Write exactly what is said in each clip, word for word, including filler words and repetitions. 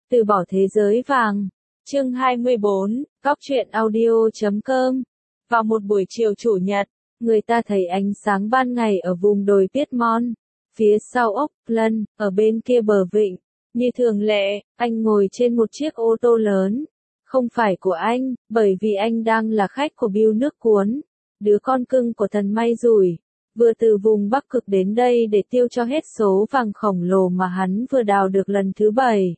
Từ bỏ thế giới vàng. Chương hai mươi bốn, Góc truyện audio chấm com. Vào một buổi chiều chủ nhật, người ta thấy ánh sáng ban ngày ở vùng đồi Piedmont, phía sau Auckland, ở bên kia bờ vịnh. Như thường lệ, anh ngồi trên một chiếc ô tô lớn. Không phải của anh, bởi vì anh đang là khách của Bill nước cuốn, đứa con cưng của thần may rủi, vừa từ vùng Bắc Cực đến đây để tiêu cho hết số vàng khổng lồ mà hắn vừa đào được lần thứ bảy.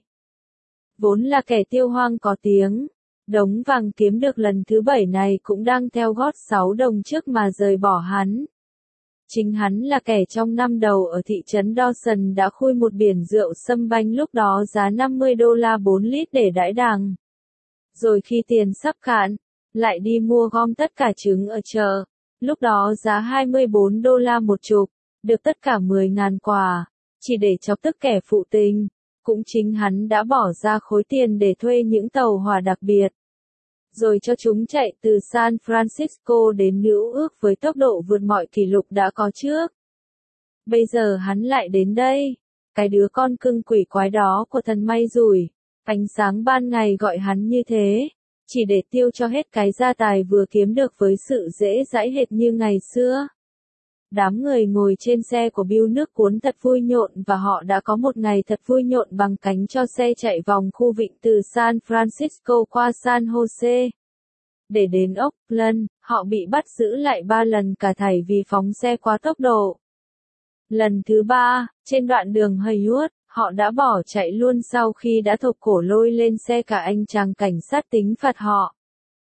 Vốn là kẻ tiêu hoang có tiếng, đống vàng kiếm được lần thứ bảy này cũng đang theo gót sáu đồng trước mà rời bỏ hắn. Chính hắn là kẻ trong năm đầu ở thị trấn Dawson đã khui một biển rượu sâm banh lúc đó giá năm mươi đô la bốn lít để đãi đàng. Rồi khi tiền sắp cạn, lại đi mua gom tất cả trứng ở chợ, lúc đó giá hai mươi bốn đô la một chục, được tất cả mười ngàn quả, chỉ để chọc tức kẻ phụ tình. Cũng chính hắn đã bỏ ra khối tiền để thuê những tàu hỏa đặc biệt, rồi cho chúng chạy từ San Francisco đến New York với tốc độ vượt mọi kỷ lục đã có trước. Bây giờ hắn lại đến đây, cái đứa con cưng quỷ quái đó của thần may rủi, ánh sáng ban ngày gọi hắn như thế, chỉ để tiêu cho hết cái gia tài vừa kiếm được với sự dễ dãi hệt như ngày xưa. Đám người ngồi trên xe của Bill nước cuốn thật vui nhộn và họ đã có một ngày thật vui nhộn bằng cánh cho xe chạy vòng khu vịnh từ San Francisco qua San Jose. Để đến Auckland, họ bị bắt giữ lại ba lần cả thảy vì phóng xe quá tốc độ. Lần thứ ba, trên đoạn đường Haywood, họ đã bỏ chạy luôn sau khi đã thộp cổ lôi lên xe cả anh chàng cảnh sát tính phạt họ.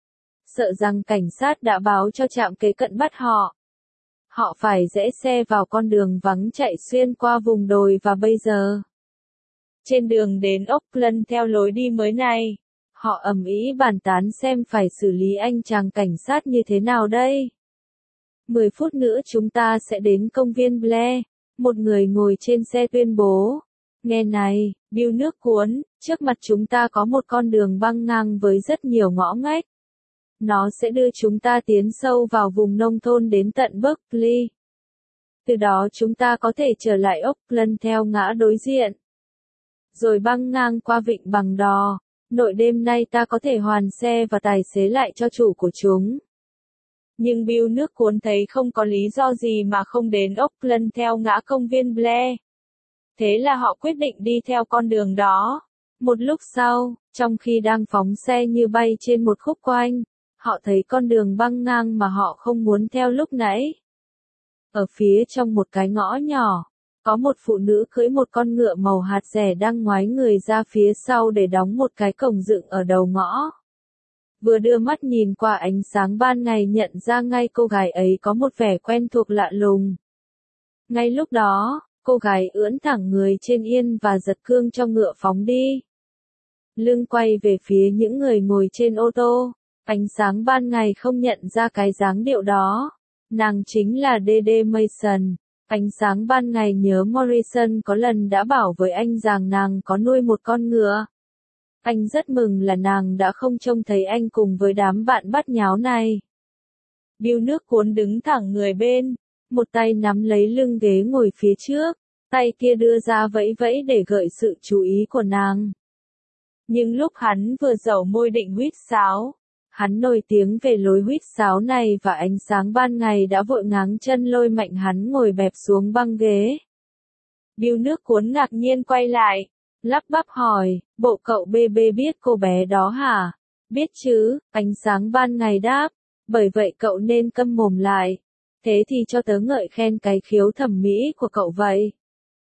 Sợ rằng cảnh sát đã báo cho trạm kế cận bắt họ. Họ phải rẽ xe vào con đường vắng chạy xuyên qua vùng đồi và bây giờ, trên đường đến Auckland theo lối đi mới này, họ ầm ĩ bàn tán xem phải xử lý anh chàng cảnh sát như thế nào đây. Mười phút nữa chúng ta sẽ đến công viên Blair, một người ngồi trên xe tuyên bố. Nghe này, Bill nước cuốn, trước mặt chúng ta có một con đường băng ngang với rất nhiều ngõ ngách. Nó sẽ đưa chúng ta tiến sâu vào vùng nông thôn đến tận Berkeley. Từ đó chúng ta có thể trở lại Auckland theo ngã đối diện, rồi băng ngang qua vịnh bằng đò. Nội đêm nay ta có thể hoàn xe và tài xế lại cho chủ của chúng. Nhưng Bill nước cuốn thấy không có lý do gì mà không đến Auckland theo ngã công viên Blair. Thế là họ quyết định đi theo con đường đó. Một lúc sau, trong khi đang phóng xe như bay trên một khúc quanh, họ thấy con đường băng ngang mà họ không muốn theo lúc nãy. Ở phía trong một cái ngõ nhỏ, có một phụ nữ cưỡi một con ngựa màu hạt rẻ đang ngoái người ra phía sau để đóng một cái cổng dựng ở đầu ngõ. Vừa đưa mắt nhìn qua ánh sáng ban ngày nhận ra ngay cô gái ấy có một vẻ quen thuộc lạ lùng. Ngay lúc đó, cô gái ưỡn thẳng người trên yên và giật cương cho ngựa phóng đi. Lưng quay về phía những người ngồi trên ô tô. Ánh sáng ban ngày không nhận ra cái dáng điệu đó. Nàng chính là đê đê Mason. Ánh sáng ban ngày nhớ Morrison có lần đã bảo với anh rằng nàng có nuôi một con ngựa. Anh rất mừng là nàng đã không trông thấy anh cùng với đám bạn bắt nháo này. Bill nước cuốn đứng thẳng người bên, một tay nắm lấy lưng ghế ngồi phía trước, tay kia đưa ra vẫy vẫy để gợi sự chú ý của nàng. Nhưng lúc hắn vừa dẩu môi định huýt sáo, hắn nổi tiếng về lối huýt sáo này và ánh sáng ban ngày đã vội ngáng chân lôi mạnh hắn ngồi bẹp xuống băng ghế. Bill nước cuốn ngạc nhiên quay lại, lắp bắp hỏi, bộ cậu bê bê biết cô bé đó hả? Biết chứ, ánh sáng ban ngày đáp, bởi vậy cậu nên câm mồm lại. Thế thì cho tớ ngợi khen cái khiếu thẩm mỹ của cậu vậy.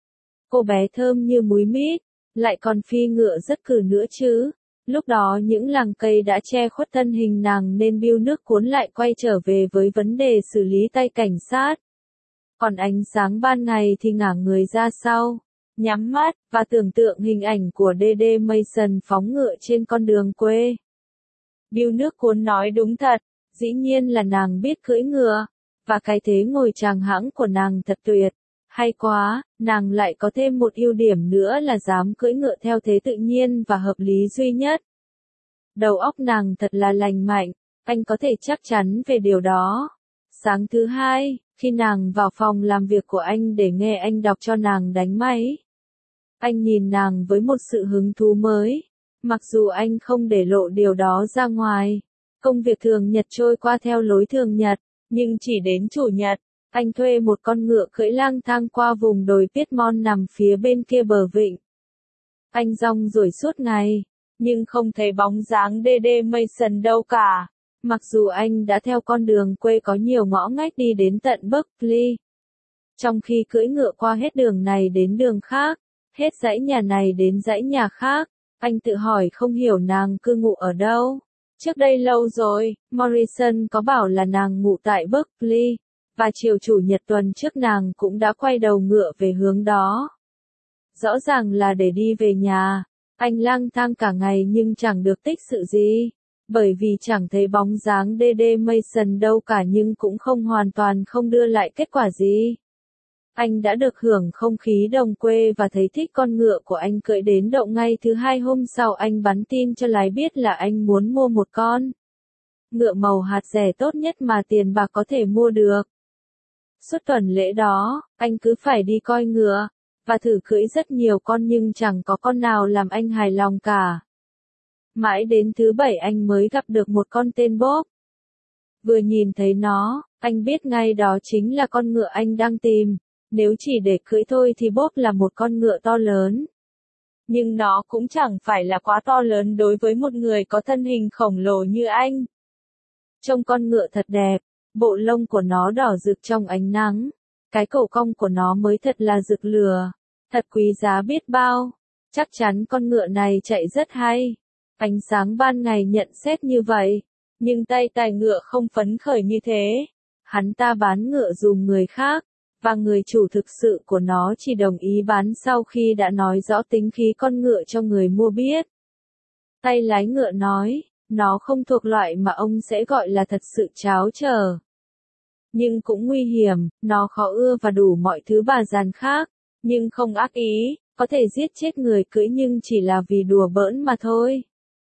Cô bé thơm như múi mít, lại còn phi ngựa rất cử nữa chứ. Lúc đó những làng cây đã che khuất thân hình nàng nên Bill nước cuốn lại quay trở về với vấn đề xử lý tay cảnh sát. Còn ánh sáng ban ngày thì ngả người ra sau, nhắm mắt, và tưởng tượng hình ảnh của đê đê Mason phóng ngựa trên con đường quê. Bill nước cuốn nói đúng thật, dĩ nhiên là nàng biết cưỡi ngựa, và cái thế ngồi tràng hãng của nàng thật tuyệt. Hay quá, nàng lại có thêm một ưu điểm nữa là dám cưỡi ngựa theo thế tự nhiên và hợp lý duy nhất. Đầu óc nàng thật là lành mạnh, anh có thể chắc chắn về điều đó. Sáng thứ hai, khi nàng vào phòng làm việc của anh để nghe anh đọc cho nàng đánh máy, anh nhìn nàng với một sự hứng thú mới. Mặc dù anh không để lộ điều đó ra ngoài, công việc thường nhật trôi qua theo lối thường nhật, nhưng chỉ đến chủ nhật, anh thuê một con ngựa cưỡi lang thang qua vùng đồi Piedmont nằm phía bên kia bờ vịnh. Anh rong ruổi suốt ngày, nhưng không thấy bóng dáng đê đê Mason đâu cả. Mặc dù anh đã theo con đường quê có nhiều ngõ ngách đi đến tận Berkeley. Trong khi cưỡi ngựa qua hết đường này đến đường khác, hết dãy nhà này đến dãy nhà khác, anh tự hỏi không hiểu nàng cư ngụ ở đâu. Trước đây lâu rồi, Morrison có bảo là nàng ngụ tại Berkeley, và chiều chủ nhật tuần trước nàng cũng đã quay đầu ngựa về hướng đó. Rõ ràng là để đi về nhà, anh lang thang cả ngày nhưng chẳng được tích sự gì, bởi vì chẳng thấy bóng dáng đê đê Mason đâu cả nhưng cũng không hoàn toàn không đưa lại kết quả gì. Anh đã được hưởng không khí đồng quê và thấy thích con ngựa của anh cưỡi đến đậu ngay thứ hai hôm sau anh bắn tin cho lái biết là anh muốn mua một con ngựa màu hạt rẻ tốt nhất mà tiền bạc có thể mua được. Suốt tuần lễ đó, anh cứ phải đi coi ngựa, và thử cưỡi rất nhiều con nhưng chẳng có con nào làm anh hài lòng cả. Mãi đến thứ bảy anh mới gặp được một con tên Bob. Vừa nhìn thấy nó, anh biết ngay đó chính là con ngựa anh đang tìm. Nếu chỉ để cưỡi thôi thì Bob là một con ngựa to lớn. Nhưng nó cũng chẳng phải là quá to lớn đối với một người có thân hình khổng lồ như anh. Trông con ngựa thật đẹp, bộ lông của nó đỏ rực trong ánh nắng. Cái cổ cong của nó mới thật là rực lửa, thật quý giá biết bao. Chắc chắn con ngựa này chạy rất hay. Ánh sáng ban ngày nhận xét như vậy, nhưng tay tài ngựa không phấn khởi như thế. Hắn ta bán ngựa dùm người khác, và người chủ thực sự của nó chỉ đồng ý bán sau khi đã nói rõ tính khí con ngựa cho người mua biết. Tay lái ngựa nói, nó không thuộc loại mà ông sẽ gọi là thật sự tráo trở. Nhưng cũng nguy hiểm, nó khó ưa và đủ mọi thứ bà giàn khác, nhưng không ác ý, có thể giết chết người cưỡi nhưng chỉ là vì đùa bỡn mà thôi.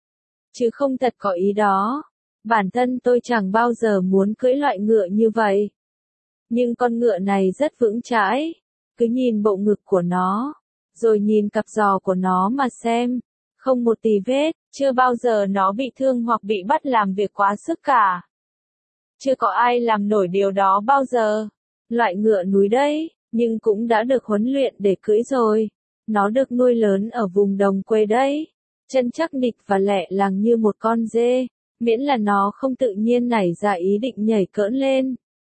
Chứ không thật có ý đó. Bản thân tôi chẳng bao giờ muốn cưỡi loại ngựa như vậy. Nhưng con ngựa này rất vững chãi. Cứ nhìn bộ ngực của nó, rồi nhìn cặp giò của nó mà xem. Không một tì vết, chưa bao giờ nó bị thương hoặc bị bắt làm việc quá sức cả. Chưa có ai làm nổi điều đó bao giờ. Loại ngựa núi đấy, nhưng cũng đã được huấn luyện để cưỡi rồi. Nó được nuôi lớn ở vùng đồng quê đấy. Chân chắc nịch và lẹ làng như một con dê, miễn là nó không tự nhiên nảy ra ý định nhảy cỡn lên.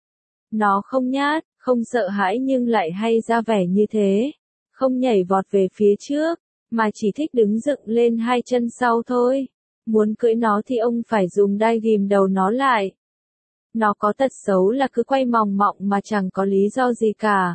Nó không nhát, không sợ hãi nhưng lại hay ra vẻ như thế. Không nhảy vọt về phía trước, mà chỉ thích đứng dựng lên hai chân sau thôi. Muốn cưỡi nó thì ông phải dùng đai ghìm đầu nó lại. Nó có tật xấu là cứ quay mòng mọng mà chẳng có lý do gì cả.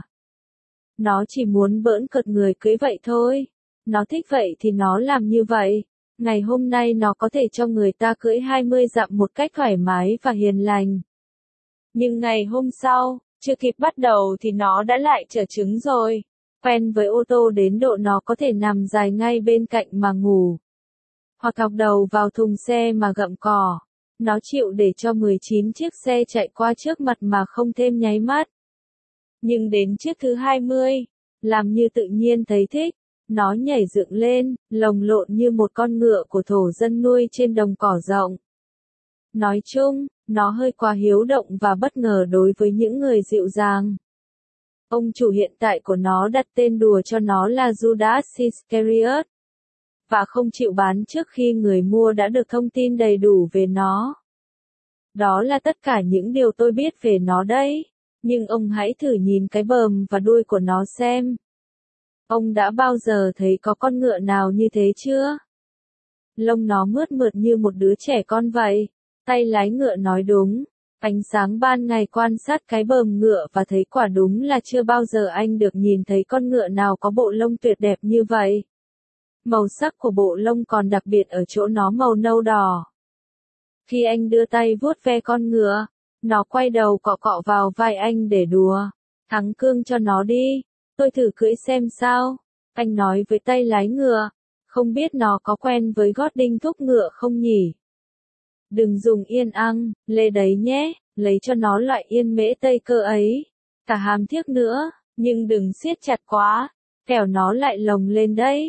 Nó chỉ muốn bỡn cợt người cưỡi vậy thôi. Nó thích vậy thì nó làm như vậy. Ngày hôm nay nó có thể cho người ta cưỡi hai mươi dặm một cách thoải mái và hiền lành. Nhưng ngày hôm sau, chưa kịp bắt đầu thì nó đã lại trở trứng rồi. Quen với ô tô đến độ nó có thể nằm dài ngay bên cạnh mà ngủ. Hoặc thọc đầu vào thùng xe mà gặm cỏ. Nó chịu để cho mười chín chiếc xe chạy qua trước mặt mà không thêm nháy mắt. Nhưng đến chiếc thứ hai mươi, làm như tự nhiên thấy thích. Nó nhảy dựng lên, lồng lộn như một con ngựa của thổ dân nuôi trên đồng cỏ rộng. Nói chung, nó hơi quá hiếu động và bất ngờ đối với những người dịu dàng. Ông chủ hiện tại của nó đặt tên đùa cho nó là Judas Iscariot. Và không chịu bán trước khi người mua đã được thông tin đầy đủ về nó. Đó là tất cả những điều tôi biết về nó đấy. Nhưng ông hãy thử nhìn cái bờm và đuôi của nó xem. Ông đã bao giờ thấy có con ngựa nào như thế chưa? Lông nó mướt mượt như một đứa trẻ con vậy. Tay lái ngựa nói đúng. Ánh sáng ban ngày quan sát cái bờm ngựa và thấy quả đúng là chưa bao giờ anh được nhìn thấy con ngựa nào có bộ lông tuyệt đẹp như vậy. Màu sắc của bộ lông còn đặc biệt ở chỗ nó màu nâu đỏ. Khi anh đưa tay vuốt ve con ngựa, nó quay đầu cọ cọ vào vai anh để đùa. Thắng cương cho nó đi. Tôi thử cưỡi xem sao. Anh nói với tay lái ngựa. Không biết nó có quen với gót đinh thúc ngựa không nhỉ? Đừng dùng yên ăng, lê đấy nhé. Lấy cho nó loại yên mễ tây cơ ấy. Cả hàm thiếc nữa, nhưng đừng siết chặt quá. Kẻo nó lại lồng lên đấy.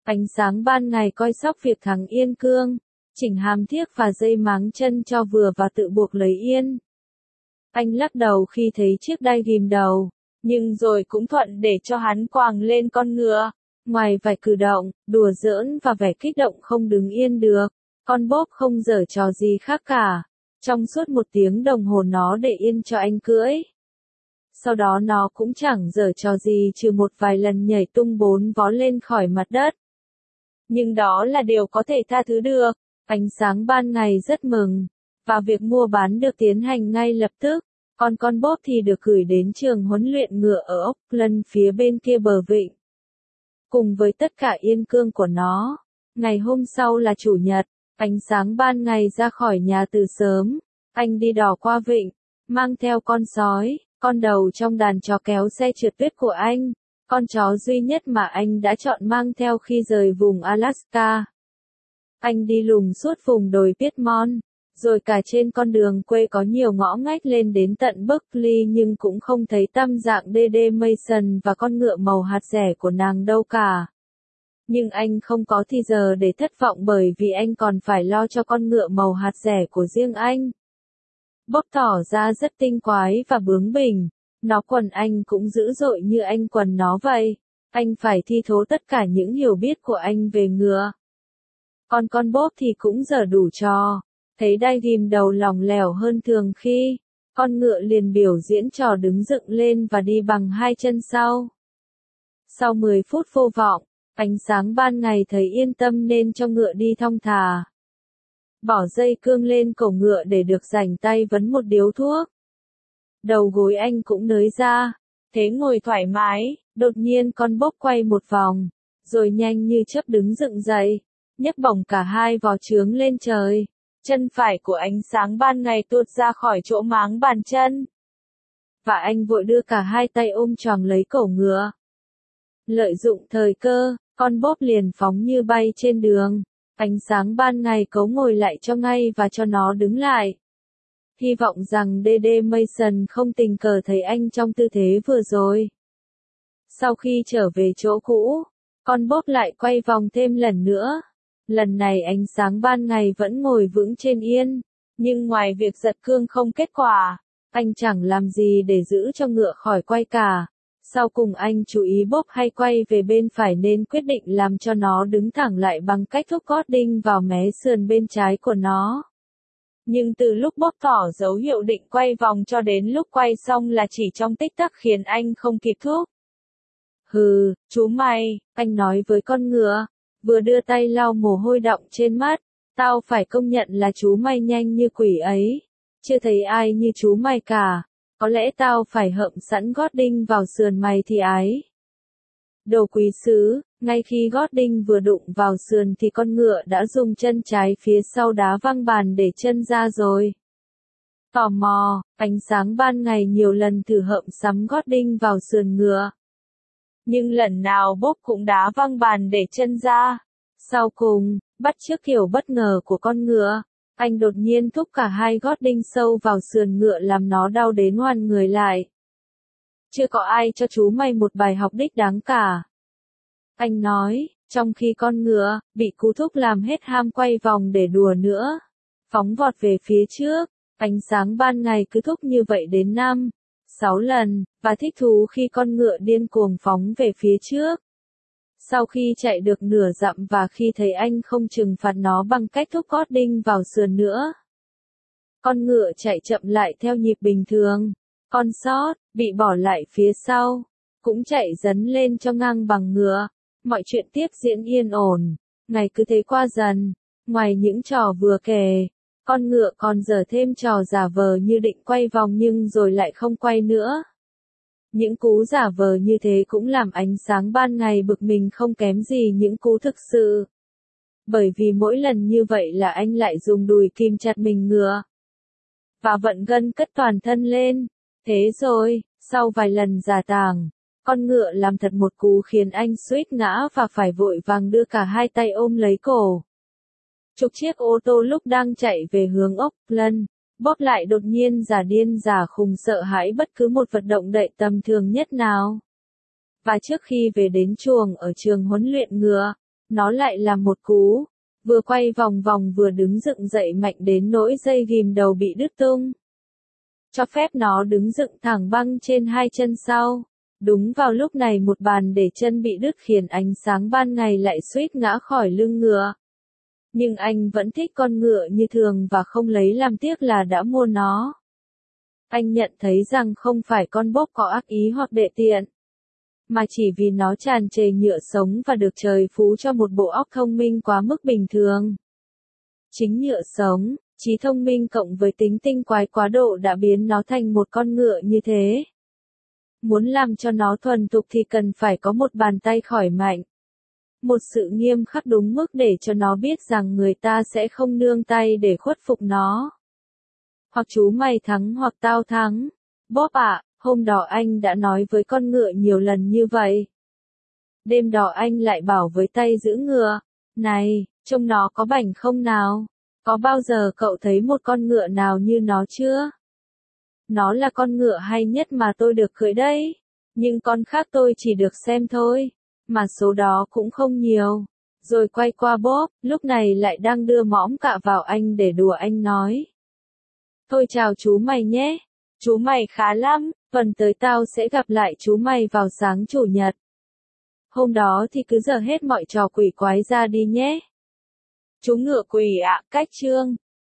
Ánh sáng ban ngày coi sóc việc thắng yên cương, chỉnh hàm thiếc và dây máng chân cho vừa và tự buộc lấy yên. Anh lắc đầu khi thấy chiếc đai ghim đầu, nhưng rồi cũng thuận để cho hắn quàng lên con ngựa. Ngoài vài cử động, đùa giỡn và vẻ kích động không đứng yên được, con Bob không giở trò gì khác cả. Trong suốt một tiếng đồng hồ nó để yên cho anh cưỡi. Sau đó nó cũng chẳng giở trò gì trừ một vài lần nhảy tung bốn vó lên khỏi mặt đất. Nhưng đó là điều có thể tha thứ được. Ánh sáng ban ngày rất mừng, và việc mua bán được tiến hành ngay lập tức. Còn con Bob thì được gửi đến trường huấn luyện ngựa ở Auckland phía bên kia bờ vịnh. Cùng với tất cả yên cương của nó. Ngày hôm sau là chủ nhật, ánh sáng ban ngày ra khỏi nhà từ sớm. Anh đi đò qua vịnh, mang theo con sói, con đầu trong đàn chó kéo xe trượt tuyết của anh. Con chó duy nhất mà anh đã chọn mang theo khi rời vùng Alaska. Anh đi lùng suốt vùng đồi Piedmont, rồi cả trên con đường quê có nhiều ngõ ngách lên đến tận Berkeley nhưng cũng không thấy tăm dạng đê đê Mason và con ngựa màu hạt rẻ của nàng đâu cả. Nhưng anh không có thì giờ để thất vọng bởi vì anh còn phải lo cho con ngựa màu hạt rẻ của riêng anh. Bob tỏ ra rất tinh quái và bướng bỉnh, nó quần anh cũng dữ dội như anh quần nó vậy. Anh phải thi thố tất cả những hiểu biết của anh về ngựa. Còn con Bob thì cũng dở đủ trò. Thấy đai ghim đầu lỏng lẻo hơn thường khi, con ngựa liền biểu diễn trò đứng dựng lên và đi bằng hai chân sau. Sau mười phút vô vọng, ánh sáng ban ngày thấy yên tâm nên cho ngựa đi thong thả. Bỏ dây cương lên cổ ngựa để được rảnh tay vấn một điếu thuốc. Đầu gối anh cũng nới ra, thế ngồi thoải mái, đột nhiên con Bob quay một vòng, rồi nhanh như chớp đứng dựng dậy, nhấc bổng cả hai vó trướng lên trời. Chân phải của ánh sáng ban ngày tuột ra khỏi chỗ máng bàn chân. Và anh vội đưa cả hai tay ôm choàng lấy cổ ngựa. Lợi dụng thời cơ, con Bob liền phóng như bay trên đường. Ánh sáng ban ngày cấu ngồi lại cho ngay và cho nó đứng lại. Hy vọng rằng đê đê Mason không tình cờ thấy anh trong tư thế vừa rồi. Sau khi trở về chỗ cũ, con Bob lại quay vòng thêm lần nữa. Lần này ánh sáng ban ngày vẫn ngồi vững trên yên, nhưng ngoài việc giật cương không kết quả, anh chẳng làm gì để giữ cho ngựa khỏi quay cả. Sau cùng anh chú ý Bob hay quay về bên phải nên quyết định làm cho nó đứng thẳng lại bằng cách thúc gót đinh vào mé sườn bên trái của nó. Nhưng từ lúc Bob tỏ dấu hiệu định quay vòng cho đến lúc quay xong là chỉ trong tích tắc khiến anh không kịp thúc. Hừ, chú mày, anh nói với con ngựa, vừa đưa tay lau mồ hôi đọng trên mắt, tao phải công nhận là chú mày nhanh như quỷ ấy, chưa thấy ai như chú mày cả, có lẽ tao phải hậm sẵn gót đinh vào sườn mày thì ái. Đồ quý sứ, ngay khi gót đinh vừa đụng vào sườn thì con ngựa đã dùng chân trái phía sau đá văng bàn để chân ra rồi. Tò mò, ánh sáng ban ngày nhiều lần thử hậm sắm gót đinh vào sườn ngựa. Nhưng lần nào Bob cũng đá văng bàn để chân ra. Sau cùng, bắt chước kiểu bất ngờ của con ngựa, anh đột nhiên thúc cả hai gót đinh sâu vào sườn ngựa làm nó đau đến ngoằn người lại. Chưa có ai cho chú mày một bài học đích đáng cả. Anh nói, trong khi con ngựa, bị cú thúc làm hết ham quay vòng để đùa nữa. Phóng vọt về phía trước, ánh sáng ban ngày cứ thúc như vậy đến năm, sáu lần, và thích thú khi con ngựa điên cuồng phóng về phía trước. Sau khi chạy được nửa dặm và khi thấy anh không trừng phạt nó bằng cách thúc gót đinh vào sườn nữa, con ngựa chạy chậm lại theo nhịp bình thường. Con sót, bị bỏ lại phía sau, cũng chạy dấn lên cho ngang bằng ngựa. Mọi chuyện tiếp diễn yên ổn, ngày cứ thế qua dần. Ngoài những trò vừa kể, con ngựa còn giở thêm trò giả vờ như định quay vòng nhưng rồi lại không quay nữa. Những cú giả vờ như thế cũng làm ánh sáng ban ngày bực mình không kém gì những cú thực sự. Bởi vì mỗi lần như vậy là anh lại dùng đùi kìm chặt mình ngựa và vận gân cất toàn thân lên. Thế rồi, sau vài lần giả tàng, con ngựa làm thật một cú khiến anh suýt ngã và phải vội vàng đưa cả hai tay ôm lấy cổ. Chục chiếc ô tô lúc đang chạy về hướng Auckland, Bob lại đột nhiên giả điên giả khùng sợ hãi bất cứ một vận động đậy tầm thường nhất nào. Và trước khi về đến chuồng ở trường huấn luyện ngựa, Nó lại làm một cú, vừa quay vòng vòng vừa đứng dựng dậy mạnh đến nỗi dây ghim đầu bị đứt tung. Cho phép nó đứng dựng thẳng băng trên hai chân sau. Đúng vào lúc này một bàn để chân bị đứt khiến ánh sáng ban ngày lại suýt ngã khỏi lưng ngựa. Nhưng anh vẫn thích con ngựa như thường và không lấy làm tiếc là đã mua nó. Anh nhận thấy rằng không phải con Bob có ác ý hoặc đệ tiện, mà chỉ vì nó tràn trề nhựa sống và được trời phú cho một bộ óc thông minh quá mức bình thường. Chính nhựa sống, trí thông minh cộng với tính tinh quái quá độ đã biến nó thành một con ngựa như thế. Muốn làm cho nó thuần thục thì cần phải có một bàn tay khỏi mạnh. Một sự nghiêm khắc đúng mức để cho nó biết rằng người ta sẽ không nương tay để khuất phục nó. Hoặc chú mày thắng hoặc tao thắng. Bob ạ, hôm đó anh đã nói với con ngựa nhiều lần như vậy. Đêm đó anh lại bảo với tay giữ ngựa, này, trông nó có bảnh không nào? Có bao giờ cậu thấy một con ngựa nào như nó chưa? Nó là con ngựa hay nhất mà tôi được cưỡi đấy. Nhưng con khác tôi chỉ được xem thôi. Mà số đó cũng không nhiều. Rồi quay qua Bob, lúc này lại đang đưa mõm cạ vào anh để đùa anh nói. Thôi chào chú mày nhé. Chú mày khá lắm, tuần tới tao sẽ gặp lại chú mày vào sáng chủ nhật. Hôm đó thì cứ dở hết mọi trò quỷ quái ra đi nhé. Chú ngựa quỷ ạ, cách chương.